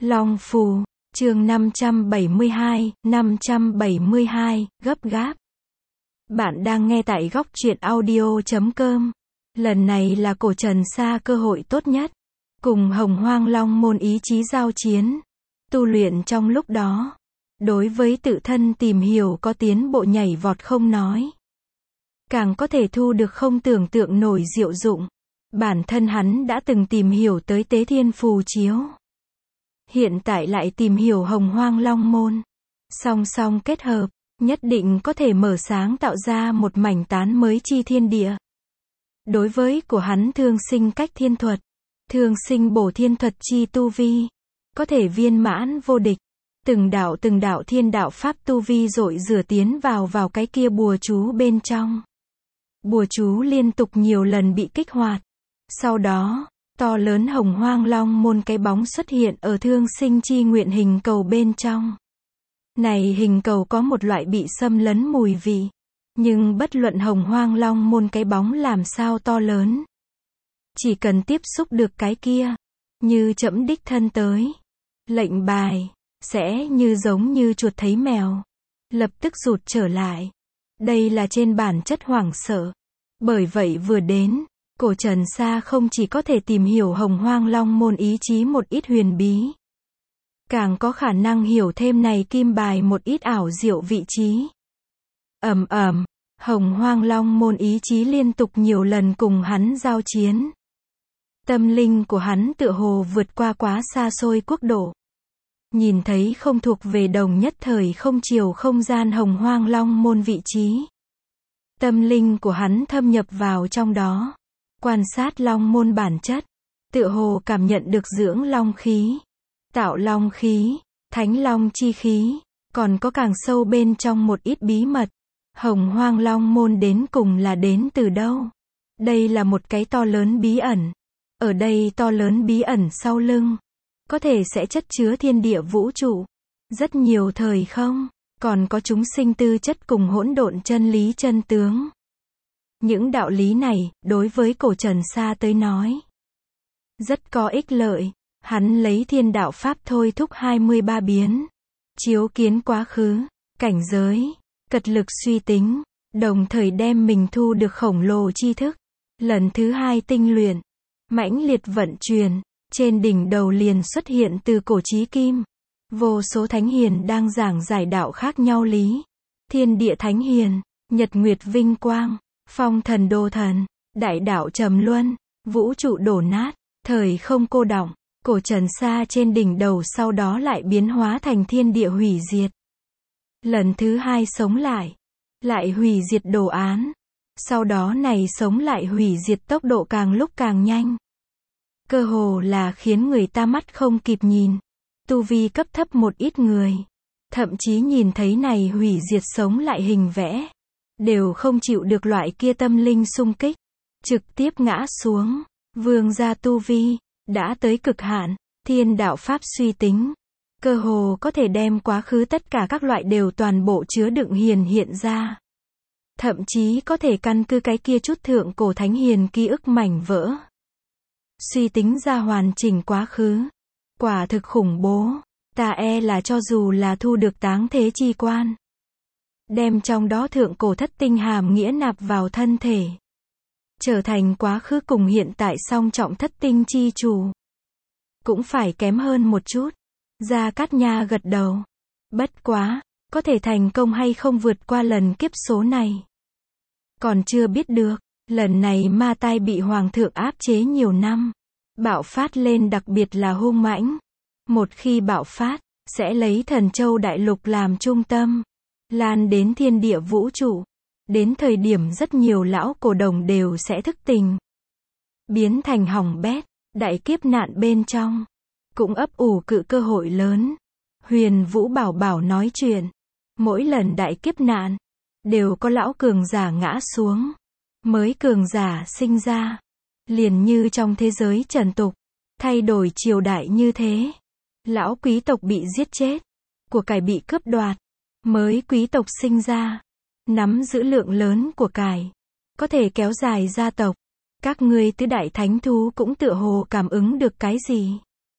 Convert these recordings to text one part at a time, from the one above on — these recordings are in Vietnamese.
Long Phù, chương 572, gấp gáp. Bạn đang nghe tại góc truyện audio.com. Lần này là cổ Trần Sa cơ hội tốt nhất. Cùng Hồng Hoang Long môn ý chí giao chiến. Tu luyện trong lúc đó. Đối với tự thân tìm hiểu có tiến bộ nhảy vọt không nói. Càng có thể thu được không tưởng tượng nổi diệu dụng. Bản thân hắn đã từng tìm hiểu tới Tế Thiên Phù Chiếu. Hiện tại lại tìm hiểu Hồng Hoang Long môn. Song song kết hợp, nhất định có thể mở sáng tạo ra một mảnh tán mới chi thiên địa. Đối với của hắn thương sinh cách thiên thuật, thương sinh bổ thiên thuật chi tu vi, có thể viên mãn vô địch. Từng đạo thiên đạo pháp tu vi dội rửa tiến vào cái kia bùa chú bên trong. Bùa chú liên tục nhiều lần bị kích hoạt. Sau đó, to lớn Hồng Hoang Long môn cái bóng xuất hiện ở thương sinh chi nguyện hình cầu bên trong. Này hình cầu có một loại bị xâm lấn mùi vị. Nhưng bất luận Hồng Hoang Long môn cái bóng làm sao to lớn. Chỉ cần tiếp xúc được cái kia, như trẫm đích thân tới. Lệnh bài, sẽ như giống như chuột thấy mèo. Lập tức rụt trở lại. Đây là trên bản chất hoảng sợ. Bởi vậy vừa đến, cổ Trần Sa không chỉ có thể tìm hiểu Hồng Hoang Long môn ý chí một ít huyền bí. Càng có khả năng hiểu thêm này kim bài một ít ảo diệu vị trí. Hồng Hoang Long môn ý chí liên tục nhiều lần cùng hắn giao chiến. Tâm linh của hắn tựa hồ vượt qua quá xa xôi quốc độ. Nhìn thấy không thuộc về đồng nhất thời không chiều không gian Hồng Hoang Long môn vị trí. Tâm linh của hắn thâm nhập vào trong đó. Quan sát Long môn bản chất. Tựa hồ cảm nhận được dưỡng Long khí. Tạo Long khí. Thánh Long chi khí. Còn có càng sâu bên trong một ít bí mật. Hồng Hoang Long môn đến cùng là đến từ đâu? Đây là một cái to lớn bí ẩn. Ở đây to lớn bí ẩn sau lưng. Có thể sẽ chất chứa thiên địa vũ trụ. Rất nhiều thời không. Còn có chúng sinh tư chất cùng hỗn độn chân lý chân tướng. Những đạo lý này, đối với cổ Trần Sa tới nói, rất có ích lợi. Hắn lấy thiên đạo pháp thôi thúc 23 biến. Chiếu kiến quá khứ, cảnh giới, cật lực suy tính, đồng thời đem mình thu được khổng lồ tri thức. Lần thứ hai tinh luyện, mãnh liệt vận chuyển, trên đỉnh đầu liền xuất hiện từ cổ chí kim. Vô số thánh hiền đang giảng giải đạo khác nhau lý. Thiên địa thánh hiền, nhật nguyệt vinh quang, phong thần đô thần, đại đạo trầm luân, vũ trụ đổ nát, thời không cô đọng. Cổ Trần Sa trên đỉnh đầu sau đó lại biến hóa thành thiên địa hủy diệt. Lần thứ hai sống lại hủy diệt đồ án. Sau đó này sống lại hủy diệt tốc độ càng lúc càng nhanh. Cơ hồ là khiến người ta mắt không kịp nhìn. Tu vi cấp thấp một ít người, thậm chí nhìn thấy này hủy diệt sống lại hình vẽ, đều không chịu được loại kia tâm linh xung kích, trực tiếp ngã xuống. Vương gia tu vi đã tới cực hạn, thiên đạo pháp suy tính, cơ hồ có thể đem quá khứ tất cả các loại đều toàn bộ chứa đựng hiện ra. Thậm chí có thể căn cứ cái kia chút thượng cổ thánh hiền ký ức mảnh vỡ, suy tính ra hoàn chỉnh quá khứ. Quả thực khủng bố. Ta e là cho dù là thu được táng thế chi quan, đem trong đó thượng cổ thất tinh hàm nghĩa nạp vào thân thể, trở thành quá khứ cùng hiện tại song trọng thất tinh chi chủ, cũng phải kém hơn một chút. Gia Cát Nha gật đầu. Bất quá, có thể thành công hay không vượt qua lần kiếp số này, còn chưa biết được. Lần này ma tai bị hoàng thượng áp chế nhiều năm, bạo phát lên đặc biệt là hung mãnh. Một khi bạo phát, sẽ lấy Thần Châu Đại Lục làm trung tâm, lan đến thiên địa vũ trụ. Đến thời điểm rất nhiều lão cổ đồng đều sẽ thức tỉnh, biến thành hỏng bét. Đại kiếp nạn bên trong, cũng ấp ủ cự cơ hội lớn. Huyền Vũ Bảo Bảo nói chuyện, mỗi lần đại kiếp nạn, đều có lão cường giả ngã xuống, mới cường giả sinh ra. Liền như trong thế giới trần tục, thay đổi triều đại như thế. Lão quý tộc bị giết chết, của cải bị cướp đoạt, mới quý tộc sinh ra, nắm giữ lượng lớn của cải, có thể kéo dài gia tộc. Các ngươi tứ đại thánh thú cũng tựa hồ cảm ứng được cái gì.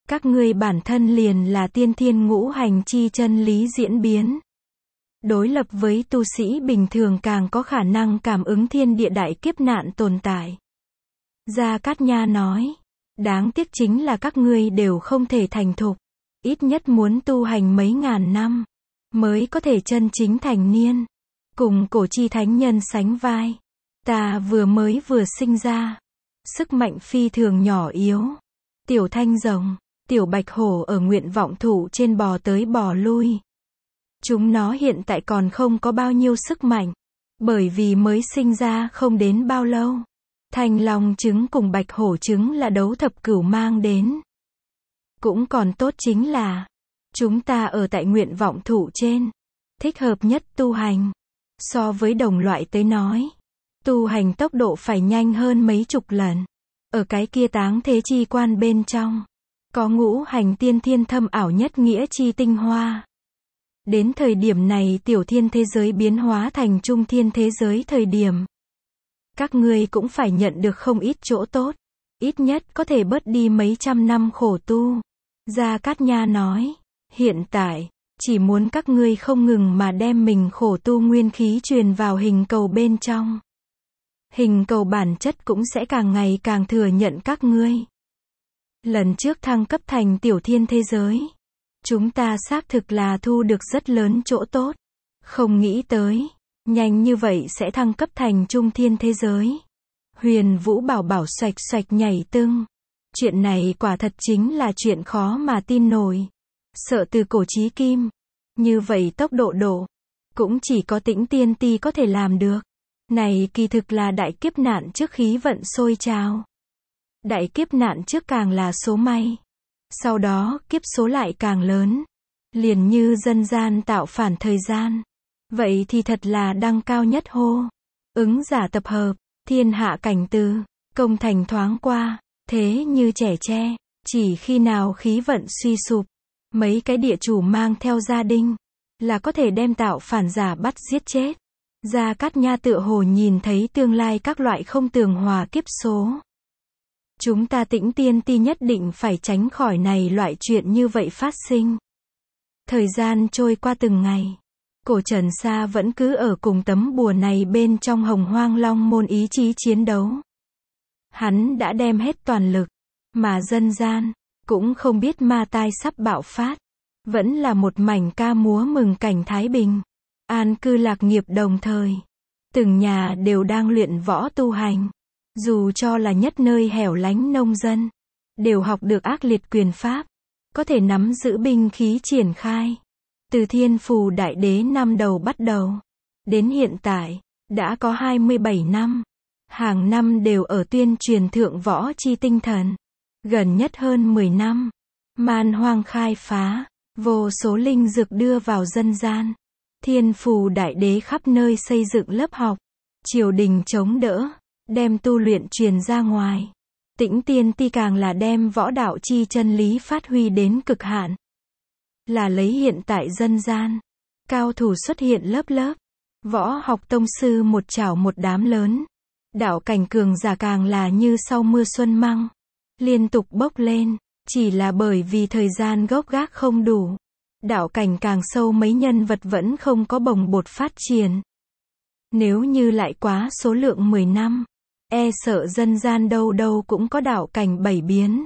Các ngươi bản thân liền là tiên thiên ngũ hành chi chân lý diễn biến. Đối lập với tu sĩ bình thường càng có khả năng cảm ứng thiên địa đại kiếp nạn tồn tại. Gia Cát Nha nói, đáng tiếc chính là các ngươi đều không thể thành thục, ít nhất muốn tu hành mấy ngàn năm, mới có thể chân chính thành niên, cùng cổ chi thánh nhân sánh vai. Ta vừa sinh ra, sức mạnh phi thường nhỏ yếu, tiểu thanh rồng, tiểu bạch hổ ở nguyện vọng thụ trên bò tới bò lui. Chúng nó hiện tại còn không có bao nhiêu sức mạnh, bởi vì mới sinh ra không đến bao lâu. Thanh long trứng cùng bạch hổ trứng là đấu thập cửu mang đến. Cũng còn tốt chính là, chúng ta ở tại nguyện vọng thụ trên, thích hợp nhất tu hành. So với đồng loại tới nói, tu hành tốc độ phải nhanh hơn mấy chục lần. Ở cái kia táng thế chi quan bên trong, có ngũ hành tiên thiên thâm ảo nhất nghĩa chi tinh hoa. Đến thời điểm này tiểu thiên thế giới biến hóa thành trung thiên thế giới thời điểm. Các ngươi cũng phải nhận được không ít chỗ tốt. Ít nhất có thể bớt đi mấy trăm năm khổ tu. Gia Cát Nha nói, hiện tại, chỉ muốn các ngươi không ngừng mà đem mình khổ tu nguyên khí truyền vào hình cầu bên trong. Hình cầu bản chất cũng sẽ càng ngày càng thừa nhận các ngươi. Lần trước thăng cấp thành tiểu thiên thế giới, chúng ta xác thực là thu được rất lớn chỗ tốt. Không nghĩ tới, nhanh như vậy sẽ thăng cấp thành trung thiên thế giới. Huyền Vũ Bảo Bảo xoạch xoạch nhảy tưng. Chuyện này quả thật chính là chuyện khó mà tin nổi. Sợ từ cổ chí kim. Như vậy tốc độ cũng chỉ có Tĩnh Tiên Ti có thể làm được. Này kỳ thực là đại kiếp nạn trước khí vận sôi trào. Đại kiếp nạn trước càng là số may. Sau đó kiếp số lại càng lớn. Liền như dân gian tạo phản thời gian. Vậy thì thật là đăng cao nhất hô. Ứng giả tập hợp, thiên hạ cảnh từ, công thành thoáng qua, thế như trẻ tre. Chỉ khi nào khí vận suy sụp, mấy cái địa chủ mang theo gia đình, là có thể đem tạo phản giả bắt giết chết. Gia Cát Nha tựa hồ nhìn thấy tương lai các loại không tường hòa kiếp số. Chúng ta Tĩnh Tiên Ti nhất định phải tránh khỏi này loại chuyện như vậy phát sinh. Thời gian trôi qua từng ngày. Cổ Trần Sa vẫn cứ ở cùng tấm bùa này bên trong Hồng Hoang Long môn ý chí chiến đấu. Hắn đã đem hết toàn lực, mà dân gian, cũng không biết ma tai sắp bạo phát. Vẫn là một mảnh ca múa mừng cảnh Thái Bình. An cư lạc nghiệp đồng thời. Từng nhà đều đang luyện võ tu hành. Dù cho là nhất nơi hẻo lánh nông dân, đều học được ác liệt quyền pháp. Có thể nắm giữ binh khí triển khai. Từ Thiên Phù Đại Đế năm đầu bắt đầu, đến hiện tại, đã có 27 năm. Hàng năm đều ở tuyên truyền thượng võ chi tinh thần. Gần nhất hơn 10 năm, man hoang khai phá, vô số linh dược đưa vào dân gian. Thiên Phù Đại Đế khắp nơi xây dựng lớp học, triều đình chống đỡ, đem tu luyện truyền ra ngoài. Tĩnh Tiên Ti càng là đem võ đạo chi chân lý phát huy đến cực hạn. Là lấy hiện tại dân gian, cao thủ xuất hiện lớp lớp, võ học tông sư một chảo một đám lớn. Đạo cảnh cường giả càng là như sau mưa xuân măng, liên tục bốc lên, chỉ là bởi vì thời gian gốc gác không đủ. Đạo cảnh càng sâu mấy nhân vật vẫn không có bồng bột phát triển. Nếu như lại quá số lượng 10 năm, e sợ dân gian đâu đâu cũng có đạo cảnh 7 biến.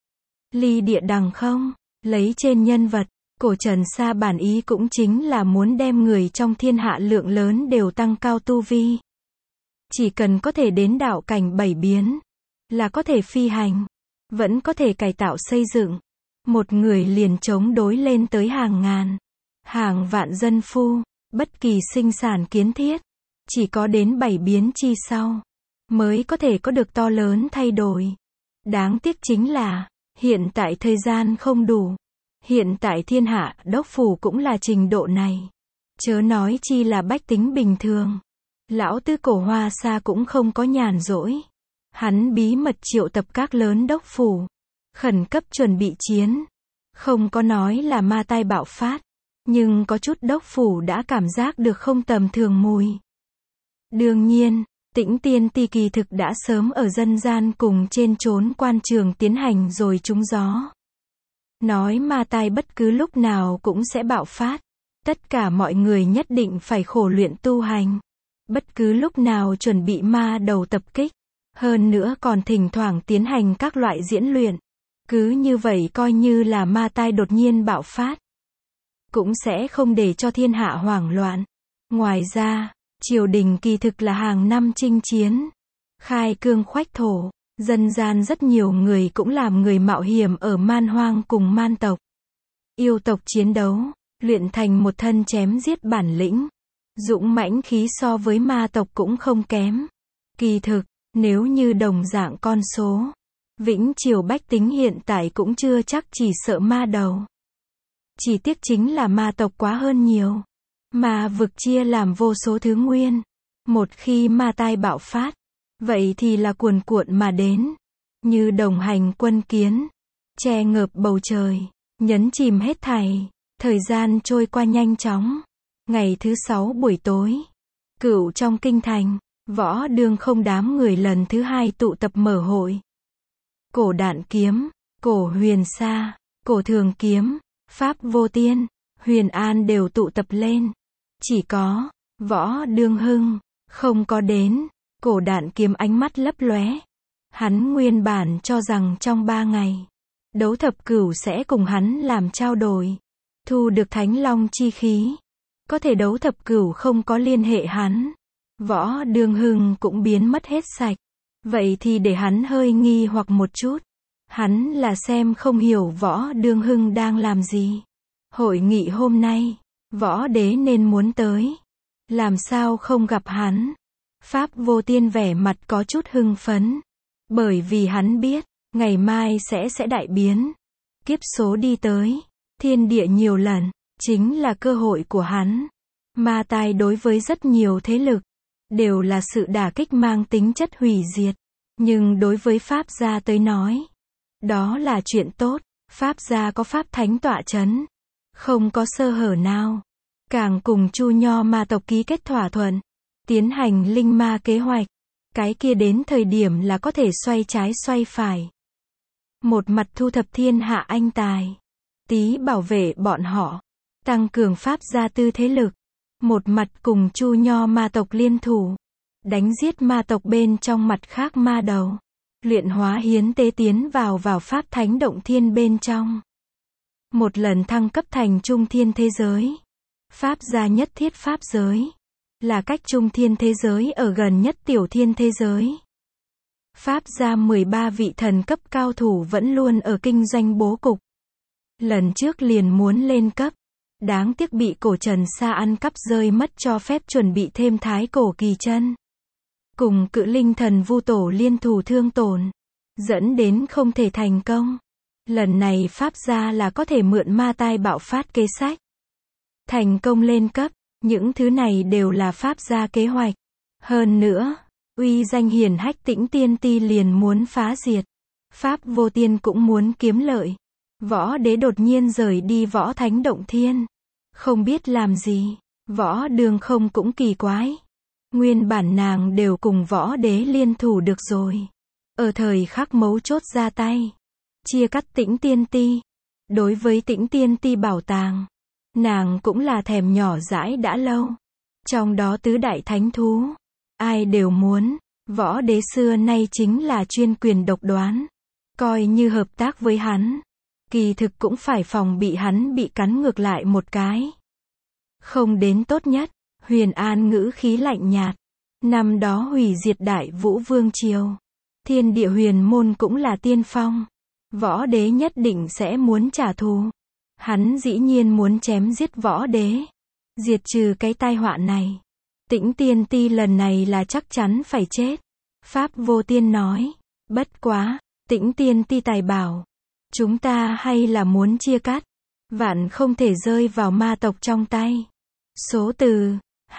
Ly địa đằng không, lấy trên nhân vật, Cổ Trần Sa bản ý cũng chính là muốn đem người trong thiên hạ lượng lớn đều tăng cao tu vi. Chỉ cần có thể đến đạo cảnh 7 biến, là có thể phi hành, vẫn có thể cải tạo xây dựng. Một người liền chống đối lên tới hàng ngàn, hàng vạn dân phu, bất kỳ sinh sản kiến thiết. Chỉ có đến 7 biến chi sau, mới có thể có được to lớn thay đổi. Đáng tiếc chính là, hiện tại thời gian không đủ. Hiện tại thiên hạ đốc phủ cũng là trình độ này. Chớ nói chi là bách tính bình thường. Lão Tư Cổ Hoa Sa cũng không có nhàn rỗi. Hắn bí mật triệu tập các lớn đốc phủ, khẩn cấp chuẩn bị chiến. Không có nói là ma tai bạo phát, nhưng có chút đốc phủ đã cảm giác được không tầm thường mùi. Đương nhiên, Tĩnh Tiên Ti kỳ thực đã sớm ở dân gian cùng trên chốn quan trường tiến hành rồi trúng gió. nói ma tai bất cứ lúc nào cũng sẽ bạo phát. Tất cả mọi người nhất định phải khổ luyện tu hành. Bất cứ lúc nào chuẩn bị ma đầu tập kích. Hơn nữa còn thỉnh thoảng tiến hành các loại diễn luyện. Cứ như vậy coi như là ma tai đột nhiên bạo phát. Cũng sẽ không để cho thiên hạ hoảng loạn. Ngoài ra, triều đình kỳ thực là hàng năm chinh chiến. Khai cương khoách thổ. Dân gian rất nhiều người cũng làm người mạo hiểm ở man hoang cùng man tộc. Yêu tộc chiến đấu, luyện thành một thân chém giết bản lĩnh. Dũng mãnh khí so với ma tộc cũng không kém. Kỳ thực, nếu như đồng dạng con số, Vĩnh Triều bách tính hiện tại cũng chưa chắc chỉ sợ ma đầu. Chỉ tiếc chính là ma tộc quá hơn nhiều. Ma vực chia làm vô số thứ nguyên. Một khi ma tai bạo phát, vậy thì là cuồn cuộn mà đến. Như đồng hành quân kiến, che ngợp bầu trời, nhấn chìm hết thảy. Thời gian trôi qua nhanh chóng. Ngày thứ 6 buổi tối, Cửu trong kinh thành, Võ Đương không đám người lần thứ 2 tụ tập mở hội. Cổ Đạn Kiếm, Cổ Huyền Sa, Cổ Thường Kiếm, Pháp Vô Tiên, Huyền An đều tụ tập lên. Chỉ có Võ Đương Hưng không có đến. Cổ Đạn Kiếm ánh mắt lấp lóe. Hắn nguyên bản cho rằng trong 3 ngày, Đấu Thập Cửu sẽ cùng hắn làm trao đổi, thu được Thánh Long chi khí. Có thể Đấu Thập Cửu không có liên hệ hắn. Võ Đương Hưng cũng biến mất hết sạch. Vậy thì để hắn hơi nghi hoặc một chút. Hắn là xem không hiểu Võ Đương Hưng đang làm gì. Hội nghị hôm nay, Võ Đế nên muốn tới. Làm sao không gặp hắn? Pháp Vô Tiên vẻ mặt có chút hưng phấn. Bởi vì hắn biết, ngày mai sẽ đại biến. Kiếp số đi tới, thiên địa nhiều lần, chính là cơ hội của hắn. Ma tai đối với rất nhiều thế lực, đều là sự đả kích mang tính chất hủy diệt. Nhưng đối với Pháp gia tới nói, đó là chuyện tốt. Pháp gia có Pháp Thánh tọa chấn, không có sơ hở nào. Càng cùng Chu Nho ma tộc ký kết thỏa thuận, tiến hành linh ma kế hoạch. Cái kia đến thời điểm là có thể xoay trái xoay phải. Một mặt thu thập thiên hạ anh tài, tí bảo vệ bọn họ, tăng cường Pháp gia tư thế lực. Một mặt cùng Chu Nho ma tộc liên thủ, đánh giết ma tộc bên trong mặt khác ma đầu. Luyện hóa hiến tế tiến vào Pháp Thánh động thiên bên trong. Một lần thăng cấp thành trung thiên thế giới. Pháp gia nhất thiết Pháp giới. Là cách trung thiên thế giới ở gần nhất tiểu thiên thế giới. Pháp gia 13 vị thần cấp cao thủ vẫn luôn ở kinh doanh bố cục. Lần trước liền muốn lên cấp. Đáng tiếc bị cổ Trần Sa ăn cắp rơi mất cho phép chuẩn bị thêm thái cổ kỳ chân. Cùng Cự Linh thần Vu Tổ liên thủ thương tổn. Dẫn đến không thể thành công. Lần này Pháp gia là có thể mượn ma tai bạo phát kế sách. Thành công lên cấp. Những thứ này đều là Pháp gia kế hoạch. Hơn nữa, uy danh hiển hách Tĩnh Tiên Ti liền muốn phá diệt. Pháp Vô Tiên cũng muốn kiếm lợi. Võ Đế đột nhiên rời đi Võ Thánh động thiên. Không biết làm gì. Võ Đương không cũng kỳ quái. Nguyên bản nàng đều cùng Võ Đế liên thủ được rồi. Ở thời khắc mấu chốt ra tay. Chia cắt Tĩnh Tiên Ti. Đối với Tĩnh Tiên Ti bảo tàng, nàng cũng là thèm nhỏ dãi đã lâu. Trong đó tứ đại thánh thú, ai đều muốn. Võ Đế xưa nay chính là chuyên quyền độc đoán. Coi như hợp tác với hắn, kỳ thực cũng phải phòng bị hắn bị cắn ngược lại một cái. Không đến tốt nhất. Huyền An ngữ khí lạnh nhạt. Năm đó hủy diệt Đại Vũ Vương Triều, Thiên Địa Huyền Môn cũng là tiên phong. Võ Đế nhất định sẽ muốn trả thù. Hắn dĩ nhiên muốn chém giết Võ Đế, diệt trừ cái tai họa này. Tĩnh Tiên Ti lần này là chắc chắn phải chết. Pháp Vô Tiên nói. Bất quá, Tĩnh Tiên Ti tài bảo, chúng ta hay là muốn chia cắt. Vạn không thể rơi vào ma tộc trong tay. Số từ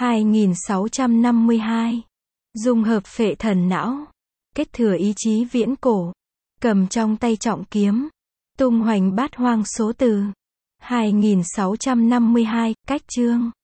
2652. Dung hợp phệ thần não, kết thừa ý chí viễn cổ, cầm trong tay trọng kiếm, tung hoành bát hoang. Số từ 2652, cách chương